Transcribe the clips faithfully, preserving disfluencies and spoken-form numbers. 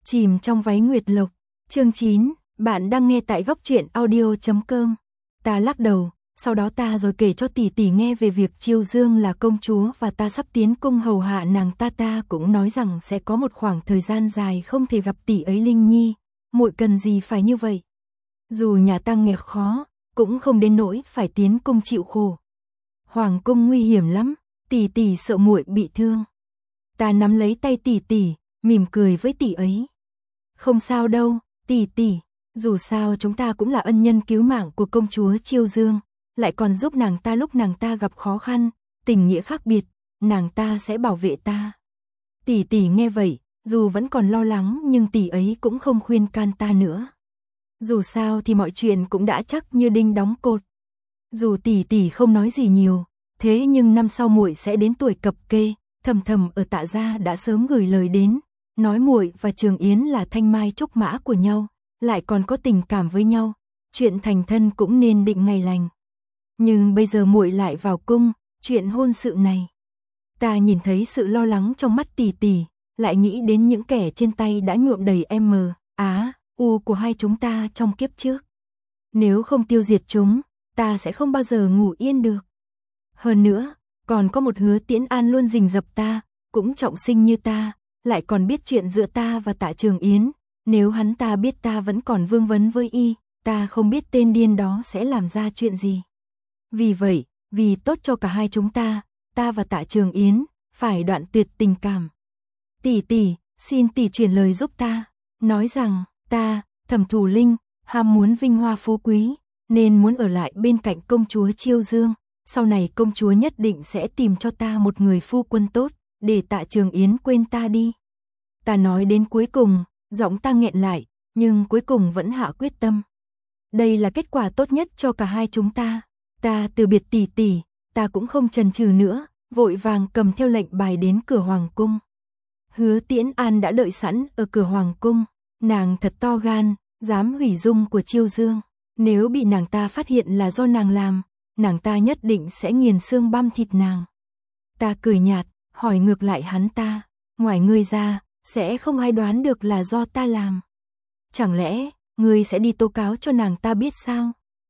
Chìm trong váy nguyệt lộc. Chương chín, bạn đang nghe tại góc truyện audio chấm com. Ta lắc đầu, sau đó ta rồi kể cho tỷ tỷ nghe về việc Chiêu Dương là công chúa và ta sắp tiến cung hầu hạ nàng ta. Ta cũng nói rằng sẽ có một khoảng thời gian dài không thể gặp tỷ ấy. Linh Nhi, muội cần gì phải như vậy? Dù nhà ta nghèo khó, cũng không đến nỗi phải tiến cung chịu khổ. Hoàng cung nguy hiểm lắm, tỷ tỷ sợ muội bị thương. Ta nắm lấy tay tỷ tỷ, mỉm cười với tỷ ấy. Không sao đâu, tỷ tỷ, dù sao chúng ta cũng là ân nhân cứu mạng của công chúa Chiêu Dương, lại còn giúp nàng ta lúc nàng ta gặp khó khăn, tình nghĩa khác biệt, nàng ta sẽ bảo vệ ta. Tỷ tỷ nghe vậy, dù vẫn còn lo lắng nhưng tỷ ấy cũng không khuyên can ta nữa. Dù sao thì mọi chuyện cũng đã chắc như đinh đóng cột. Dù tỷ tỷ không nói gì nhiều, thế nhưng năm sau muội sẽ đến tuổi cập kê, Thầm Thầm ở Tạ gia đã sớm gửi lời đến, nói muội và Trường Yến là thanh mai trúc mã của nhau, lại còn có tình cảm với nhau, chuyện thành thân cũng nên định ngày lành. Nhưng bây giờ muội lại vào cung, chuyện hôn sự này. Ta nhìn thấy sự lo lắng trong mắt tỷ tỷ, lại nghĩ đến những kẻ trên tay đã nhuộm đầy M, Á, U của hai chúng ta trong kiếp trước. Nếu không tiêu diệt chúng, ta sẽ không bao giờ ngủ yên được. Hơn nữa, còn có một Hứa Tiễn An luôn rình rập ta, cũng trọng sinh như ta, lại còn biết chuyện giữa ta và Tạ Trường Yến. Nếu hắn ta biết ta vẫn còn vương vấn với y, ta không biết tên điên đó sẽ làm ra chuyện gì. Vì vậy, vì tốt cho cả hai chúng ta, ta và Tạ Trường Yến phải đoạn tuyệt tình cảm. Tỷ tỷ, xin tỷ truyền lời giúp ta, nói rằng ta, Thẩm Thủ Linh, ham muốn vinh hoa phú quý, nên muốn ở lại bên cạnh công chúa Chiêu Dương. Sau này công chúa nhất định sẽ tìm cho ta một người phu quân tốt, để Tạ Trường Yến quên ta đi. Ta nói đến cuối cùng, giọng ta nghẹn lại, nhưng cuối cùng vẫn hạ quyết tâm. Đây là kết quả tốt nhất cho cả hai chúng ta. Ta từ biệt tỷ tỷ, ta cũng không chần chừ nữa, vội vàng cầm theo lệnh bài đến cửa hoàng cung. Hứa Tiễn An đã đợi sẵn ở cửa hoàng cung, nàng thật to gan, dám hủy dung của Chiêu Dương. Nếu bị nàng ta phát hiện là do nàng làm, nàng ta nhất định sẽ nghiền xương băm thịt nàng. Ta cười nhạt, hỏi ngược lại hắn ta, ngoài ngươi ra, sẽ không ai đoán được là do ta làm. Chẳng lẽ, ngươi sẽ đi tố cáo cho nàng ta biết sao?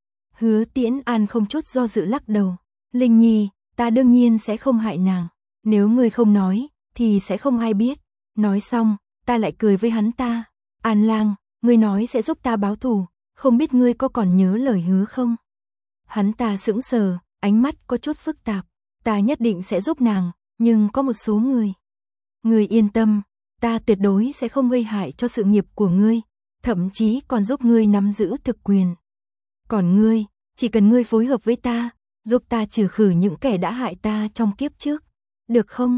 Hứa Tiễn An không chút do dự lắc đầu, Linh Nhi, ta đương nhiên sẽ không hại nàng. Nếu ngươi không nói, thì sẽ không ai biết. Nói xong, ta lại cười với hắn ta, An Lang, ngươi nói sẽ giúp ta báo thù, không biết ngươi có còn nhớ lời hứa không? Hắn ta sững sờ, ánh mắt có chút phức tạp, ta nhất định sẽ giúp nàng, nhưng có một số người. Ngươi yên tâm, ta tuyệt đối sẽ không gây hại cho sự nghiệp của ngươi, thậm chí còn giúp ngươi nắm giữ thực quyền. Còn ngươi, chỉ cần ngươi phối hợp với ta, giúp ta trừ khử những kẻ đã hại ta trong kiếp trước, được không?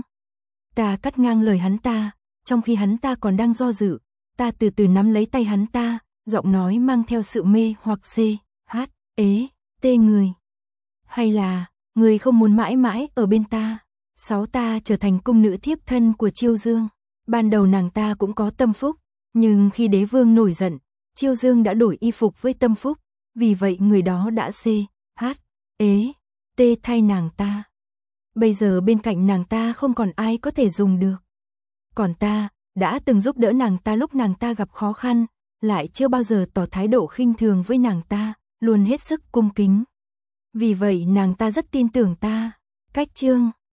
Ta cắt ngang lời hắn ta, trong khi hắn ta còn đang do dự, ta từ từ nắm lấy tay hắn ta, giọng nói mang theo sự mê hoặc c, h, ế, tê người. Hay là, ngươi không muốn mãi mãi ở bên ta? Sáu ta trở thành cung nữ thiếp thân của Chiêu Dương. Ban đầu nàng ta cũng có Tâm Phúc, nhưng khi đế vương nổi giận, Chiêu Dương đã đổi y phục với Tâm Phúc, vì vậy người đó đã c, h, ế, tê thay nàng ta. Bây giờ bên cạnh nàng ta không còn ai có thể dùng được. Còn ta, đã từng giúp đỡ nàng ta lúc nàng ta gặp khó khăn, lại chưa bao giờ tỏ thái độ khinh thường với nàng ta, luôn hết sức cung kính. Vì vậy nàng ta rất tin tưởng ta. Cách chương